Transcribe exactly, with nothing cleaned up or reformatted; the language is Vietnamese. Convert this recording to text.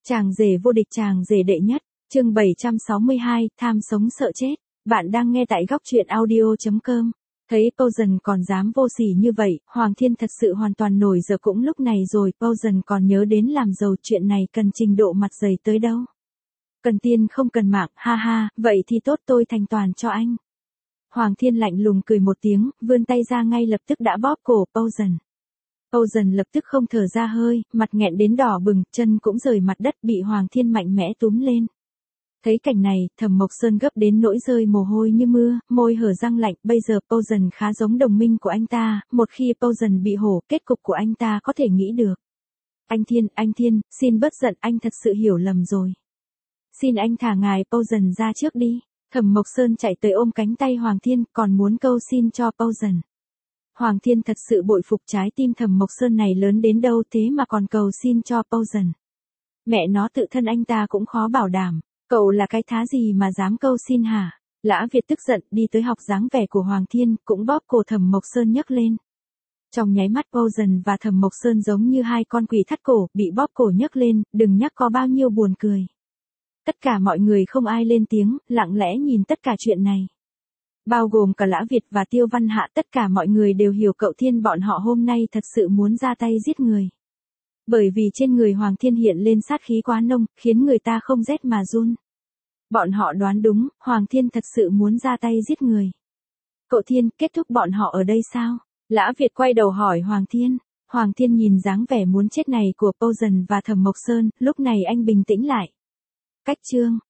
Chàng rể vô địch, chàng rể đệ nhất, chương bảy trăm sáu mươi hai, tham sống sợ chết. Bạn đang nghe tại góc truyện audio chấm com. Thấy Posen còn dám vô sỉ như vậy, Hoàng Thiên thật sự hoàn toàn nổi giờ cũng lúc này rồi. Posen còn nhớ đến làm giàu, chuyện này cần trình độ mặt dày tới đâu. Cần tiền không cần mạng, ha ha, vậy thì tốt, tôi thành toàn cho anh. Hoàng Thiên lạnh lùng cười một tiếng, vươn tay ra ngay lập tức đã bóp cổ Posen. Posen lập tức không thở ra hơi, mặt nghẹn đến đỏ bừng, chân cũng rời mặt đất, bị Hoàng Thiên mạnh mẽ túm lên. Thấy cảnh này, Thẩm Mộc Sơn gấp đến nỗi rơi mồ hôi như mưa, môi hở răng lạnh, bây giờ Posen khá giống đồng minh của anh ta, một khi Posen bị hổ, kết cục của anh ta có thể nghĩ được. Anh Thiên, anh Thiên, xin bớt giận, anh thật sự hiểu lầm rồi. Xin anh thả ngài Posen ra trước đi. Thẩm Mộc Sơn chạy tới ôm cánh tay Hoàng Thiên, còn muốn câu xin cho Posen. Hoàng Thiên thật sự bội phục trái tim Thẩm Mộc Sơn này lớn đến đâu thế mà còn cầu xin cho Posen. Mẹ nó, tự thân anh ta cũng khó bảo đảm, cậu là cái thá gì mà dám câu xin hả? Lã Việt tức giận đi tới học dáng vẻ của Hoàng Thiên, cũng bóp cổ Thẩm Mộc Sơn nhấc lên. Trong nháy mắt Posen và Thẩm Mộc Sơn giống như hai con quỷ thắt cổ, bị bóp cổ nhấc lên, đừng nhắc có bao nhiêu buồn cười. Tất cả mọi người không ai lên tiếng, lặng lẽ nhìn tất cả chuyện này. Bao gồm cả Lã Việt và Tiêu Văn Hạ, tất cả mọi người đều hiểu cậu Thiên bọn họ hôm nay thật sự muốn ra tay giết người. Bởi vì trên người Hoàng Thiên hiện lên sát khí quá nông, khiến người ta không rét mà run. Bọn họ đoán đúng, Hoàng Thiên thật sự muốn ra tay giết người. Cậu Thiên, kết thúc bọn họ ở đây sao? Lã Việt quay đầu hỏi Hoàng Thiên. Hoàng Thiên nhìn dáng vẻ muốn chết này của Posen và Thẩm Mộc Sơn, lúc này anh bình tĩnh lại. Cách chương